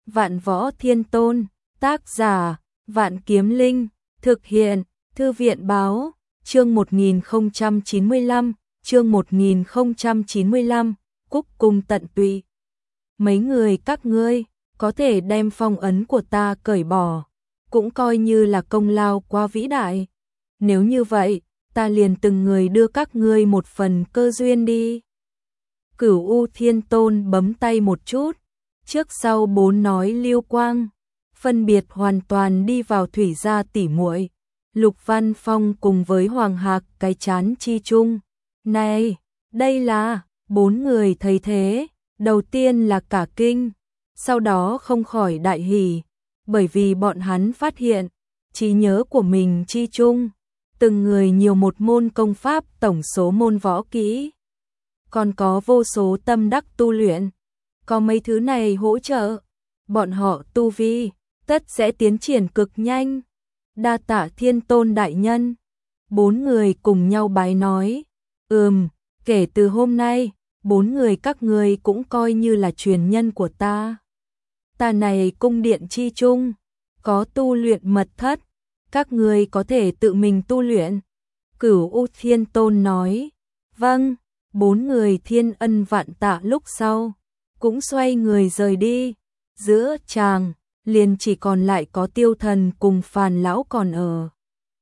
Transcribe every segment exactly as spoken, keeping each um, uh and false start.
Vạn Võ Thiên Tôn, tác giả, Vạn Kiếm Linh, thực hiện, Thư viện báo, chương một nghìn không trăm chín mươi lăm, chương một nghìn không trăm chín mươi lăm, Cúc Cung Tận Tụy. Mấy người các ngươi, có thể đem phong ấn của ta cởi bỏ, cũng coi như là công lao quá vĩ đại. Nếu như vậy, ta liền từng người đưa các ngươi một phần cơ duyên đi. Cửu U Thiên Tôn bấm tay một chút, trước sau bốn nói liêu quang, phân biệt hoàn toàn đi vào thủy gia tỉ muội. Lục Văn Phong cùng với Hoàng Hạc cái chán chi chung. Này, đây là, bốn người thấy thế, đầu tiên là cả kinh, sau đó không khỏi đại hỉ, bởi vì bọn hắn phát hiện, trí nhớ của mình chi chung, từng người nhiều một môn công pháp tổng số môn võ kỹ, còn có vô số tâm đắc tu luyện, có mấy thứ này hỗ trợ, bọn họ tu vi, tất sẽ tiến triển cực nhanh. Đa tạ Thiên Tôn đại nhân. Bốn người cùng nhau bái nói, ừm, kể từ hôm nay, bốn người các ngươi cũng coi như là truyền nhân của ta. Ta này cung điện chi chung, có tu luyện mật thất, các ngươi có thể tự mình tu luyện. Cửu U Thiên Tôn nói, vâng, bốn người thiên ân vạn tạ lúc sau, cũng xoay người rời đi, giữa tràng liền chỉ còn lại có Tiêu Thần cùng Phàn lão còn ở.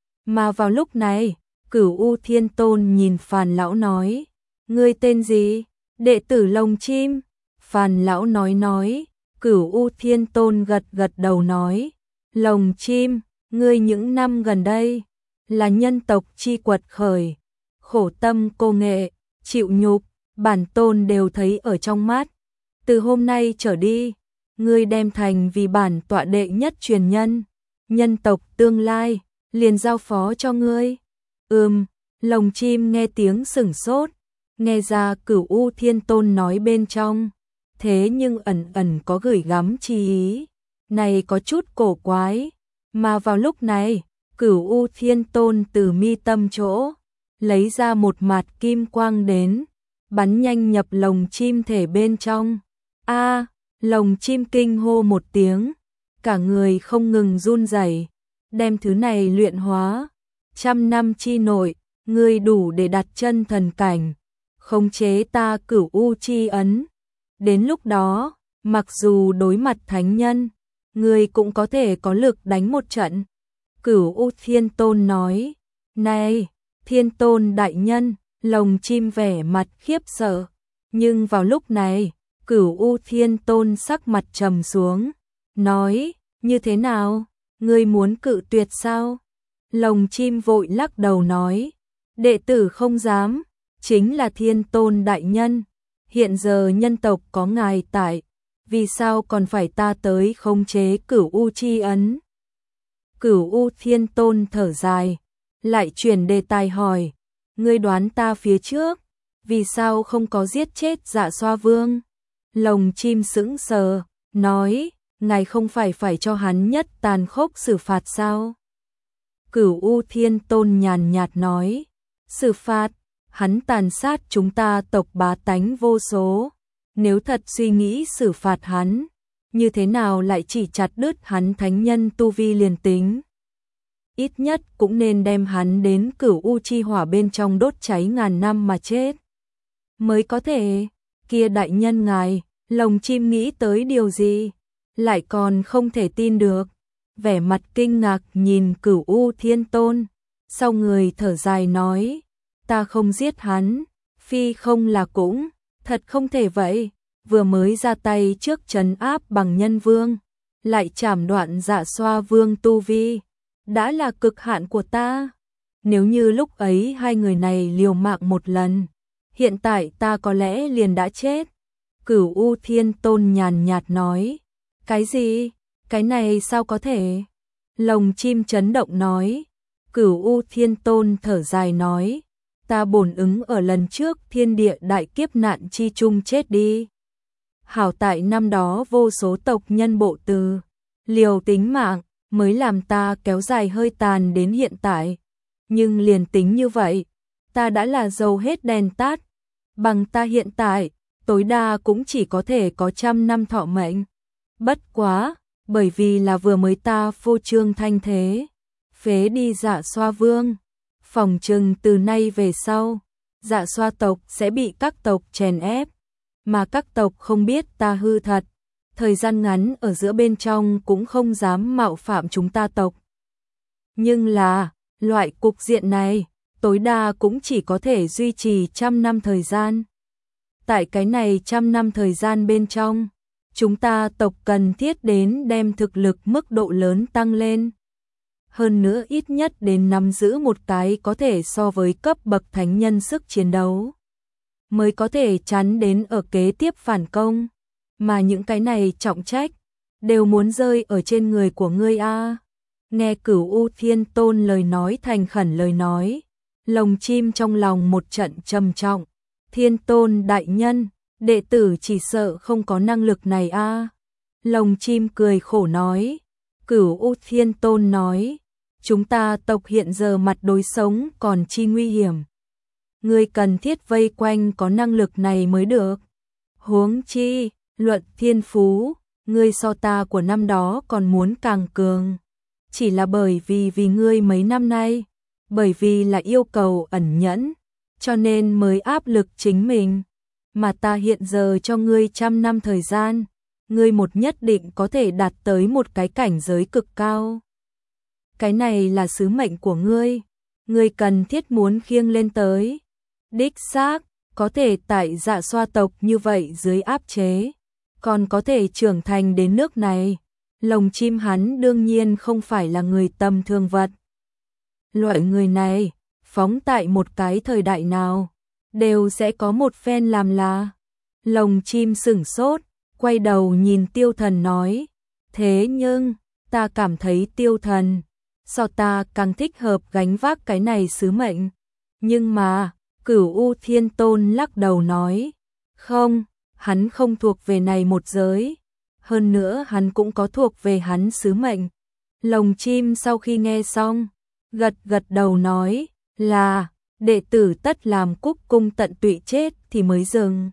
Mà vào lúc này, Cửu U Thiên Tôn nhìn Phàn lão nói, ngươi tên gì? Đệ tử Lồng Chim. Phàn lão nói nói, Cửu U Thiên Tôn gật gật đầu nói, Lồng Chim, ngươi những năm gần đây, là nhân tộc chi quật khởi, khổ tâm cô nghệ, chịu nhục, bản tôn đều thấy ở trong mắt. Từ hôm nay trở đi, ngươi đem thành vì bản tọa đệ nhất truyền nhân, nhân tộc tương lai, liền giao phó cho ngươi. Ừm, Lồng Chim nghe tiếng sửng sốt, nghe ra Cửu U Thiên Tôn nói bên trong, thế nhưng ẩn ẩn có gửi gắm chi ý, này có chút cổ quái, mà vào lúc này, Cửu U Thiên Tôn từ mi tâm chỗ, lấy ra một mạt kim quang đến, bắn nhanh nhập Lồng Chim thể bên trong. A, Lồng Chim kinh hô một tiếng, cả người không ngừng run rẩy, đem thứ này luyện hóa, trăm năm chi nội, ngươi đủ để đặt chân thần cảnh, khống chế ta Cửu U chi ấn. Đến lúc đó, mặc dù đối mặt thánh nhân, ngươi cũng có thể có lực đánh một trận. Cửu U Thiên Tôn nói, này, Thiên Tôn đại nhân, Lồng Chim vẻ mặt khiếp sợ, nhưng vào lúc này, Cửu U Thiên Tôn sắc mặt trầm xuống, nói, như thế nào, ngươi muốn cự tuyệt sao? Lồng Chim vội lắc đầu nói, đệ tử không dám, chính là Thiên Tôn đại nhân, hiện giờ nhân tộc có ngài tại, vì sao còn phải ta tới khống chế Cửu U chi ấn? Cửu U Thiên Tôn thở dài, lại chuyển đề tài hỏi, ngươi đoán ta phía trước, vì sao không có giết chết Dạ Xoa Vương? Lồng Chim sững sờ, nói, ngài không phải phải cho hắn nhất tàn khốc xử phạt sao? Cửu U Thiên Tôn nhàn nhạt nói, xử phạt, hắn tàn sát chúng ta tộc bá tánh vô số, nếu thật suy nghĩ xử phạt hắn, như thế nào lại chỉ chặt đứt hắn thánh nhân tu vi liền tính? Ít nhất cũng nên đem hắn đến Cửu U chi hỏa bên trong đốt cháy ngàn năm mà chết. Mới có thể, kia đại nhân ngài, Lồng Chim nghĩ tới điều gì, lại còn không thể tin được, vẻ mặt kinh ngạc nhìn Cửu U Thiên Tôn, sau người thở dài nói, ta không giết hắn, phi không là cũng, thật không thể vậy, vừa mới ra tay trước trấn áp bằng nhân vương, lại chảm đoạn Dạ Xoa Vương tu vi, đã là cực hạn của ta, nếu như lúc ấy hai người này liều mạng một lần, hiện tại ta có lẽ liền đã chết. Cửu U Thiên Tôn nhàn nhạt nói, cái gì, cái này sao có thể? Lồng Chim chấn động nói, Cửu U Thiên Tôn thở dài nói, ta bổn ứng ở lần trước thiên địa đại kiếp nạn chi chung chết đi. Hảo tại năm đó vô số tộc nhân bộ từ, liều tính mạng, mới làm ta kéo dài hơi tàn đến hiện tại. Nhưng liền tính như vậy, ta đã là dầu hết đèn tắt, bằng ta hiện tại, tối đa cũng chỉ có thể có trăm năm thọ mệnh. Bất quá, bởi vì là vừa mới ta phô trương thanh thế, phế đi Dạ Xoa vương, phòng trừng từ nay về sau, Dạ Xoa tộc sẽ bị các tộc chèn ép, mà các tộc không biết ta hư thật, thời gian ngắn ở giữa bên trong cũng không dám mạo phạm chúng ta tộc. Nhưng là, loại cục diện này, tối đa cũng chỉ có thể duy trì trăm năm thời gian. Tại cái này trăm năm thời gian bên trong, chúng ta tộc cần thiết đến đem thực lực mức độ lớn tăng lên. Hơn nữa ít nhất đến nắm giữ một cái có thể so với cấp bậc thánh nhân sức chiến đấu, mới có thể chắn đến ở kế tiếp phản công. Mà những cái này trọng trách, đều muốn rơi ở trên người của ngươi a. Nghe Cửu U Thiên Tôn lời nói thành khẩn lời nói, lồng chim trong lòng một trận trầm trọng. Thiên Tôn đại nhân, đệ tử chỉ sợ không có năng lực này a. Lồng chim cười khổ nói. Cửu U Thiên Tôn nói, chúng ta tộc hiện giờ mặt đối sống còn chi nguy hiểm. Ngươi cần thiết vây quanh có năng lực này mới được. Huống chi, luận thiên phú, ngươi so ta của năm đó còn muốn càng cường. Chỉ là bởi vì vì ngươi mấy năm nay, bởi vì là yêu cầu ẩn nhẫn, cho nên mới áp lực chính mình. Mà ta hiện giờ cho ngươi trăm năm thời gian, ngươi một nhất định có thể đạt tới một cái cảnh giới cực cao. Cái này là sứ mệnh của ngươi, ngươi cần thiết muốn khiêng lên tới. Đích xác, có thể tại Dạ Xoa tộc như vậy dưới áp chế, còn có thể trưởng thành đến nước này. Lồng chim hắn đương nhiên không phải là người tầm thường vật. Loại người này, phóng tại một cái thời đại nào, đều sẽ có một phen làm là. Lồng chim sửng sốt, quay đầu nhìn Tiêu Thần nói, thế nhưng, ta cảm thấy Tiêu Thần, so ta càng thích hợp gánh vác cái này sứ mệnh. Nhưng mà, Cửu U Thiên Tôn lắc đầu nói, không, hắn không thuộc về này một giới. Hơn nữa hắn cũng có thuộc về hắn sứ mệnh. Lồng chim sau khi nghe xong, gật gật đầu nói, là, đệ tử tất làm cúc cung tận tụy chết thì mới dừng.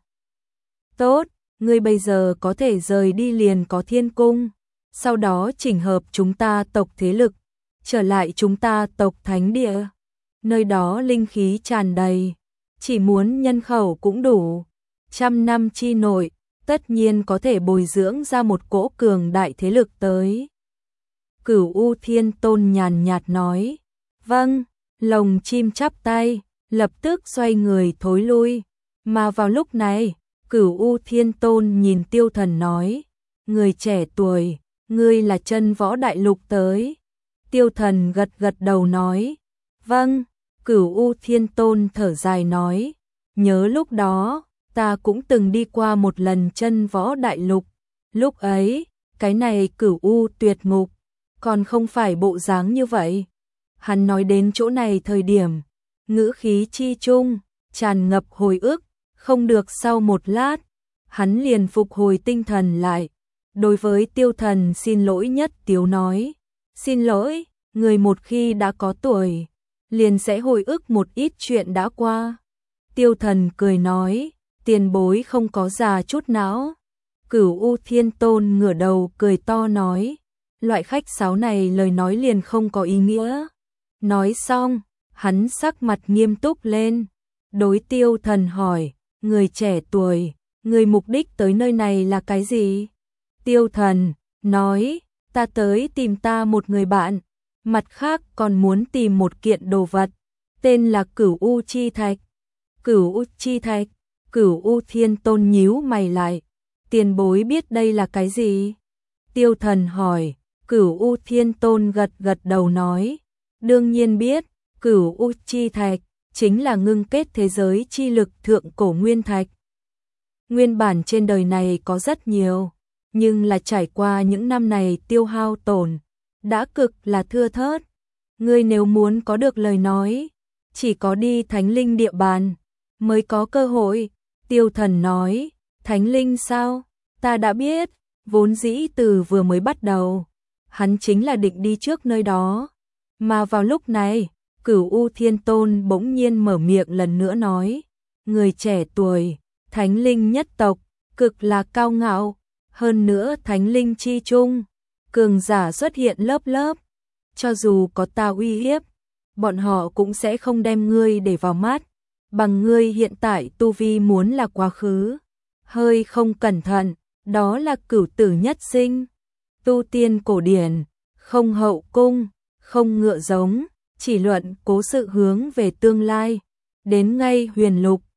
Tốt, ngươi bây giờ có thể rời đi liền có thiên cung, sau đó chỉnh hợp chúng ta tộc thế lực, trở lại chúng ta tộc thánh địa. Nơi đó linh khí tràn đầy, chỉ muốn nhân khẩu cũng đủ. Trăm năm chi nội, tất nhiên có thể bồi dưỡng ra một cỗ cường đại thế lực tới. Cửu U Thiên Tôn nhàn nhạt nói, vâng. Lồng chim chắp tay, lập tức xoay người thối lui. Mà vào lúc này, Cửu U Thiên Tôn nhìn Tiêu Thần nói, người trẻ tuổi, ngươi là chân võ đại lục tới. Tiêu Thần gật gật đầu nói, vâng. Cửu U Thiên Tôn thở dài nói, nhớ lúc đó, ta cũng từng đi qua một lần chân võ đại lục. Lúc ấy, cái này Cửu U tuyệt ngục, còn không phải bộ dáng như vậy. Hắn nói đến chỗ này thời điểm, ngữ khí chi trung, tràn ngập hồi ức, không được sau một lát, hắn liền phục hồi tinh thần lại. Đối với Tiêu Thần xin lỗi nhất tiếu nói, xin lỗi, người một khi đã có tuổi, liền sẽ hồi ức một ít chuyện đã qua. Tiêu Thần cười nói, tiền bối không có già chút não. Cửu U Thiên Tôn ngửa đầu cười to nói, loại khách sáo này lời nói liền không có ý nghĩa. Nói xong, hắn sắc mặt nghiêm túc lên, đối Tiêu Thần hỏi, người trẻ tuổi, người mục đích tới nơi này là cái gì? Tiêu Thần nói, ta tới tìm ta một người bạn, mặt khác còn muốn tìm một kiện đồ vật, tên là Cửu U Chi Thạch. Cửu U Chi Thạch, Cửu U Thiên Tôn nhíu mày lại, tiền bối biết đây là cái gì? Tiêu Thần hỏi, Cửu U Thiên Tôn gật gật đầu nói, đương nhiên biết, Cửu U Chi Thạch chính là ngưng kết thế giới chi lực thượng cổ nguyên thạch. Nguyên bản trên đời này có rất nhiều, nhưng là trải qua những năm này tiêu hao tổn, đã cực là thưa thớt. Ngươi nếu muốn có được lời nói, chỉ có đi Thánh Linh địa bàn mới có cơ hội. Tiêu Thần nói, Thánh Linh sao? Ta đã biết, vốn dĩ từ vừa mới bắt đầu, hắn chính là định đi trước nơi đó. Mà vào lúc này, Cửu U Thiên Tôn bỗng nhiên mở miệng lần nữa nói, người trẻ tuổi, Thánh Linh nhất tộc, cực là cao ngạo, Hơn nữa thánh linh chi chung, cường giả xuất hiện lớp lớp, cho dù có ta uy hiếp, bọn họ cũng sẽ không đem ngươi để vào mắt, bằng ngươi hiện tại tu vi muốn là quá khứ, hơi không cẩn thận, đó là cửu tử nhất sinh. Tu tiên cổ điển, không hậu cung, không ngựa giống, chỉ luận cố sự hướng về tương lai, đến ngay huyền lục,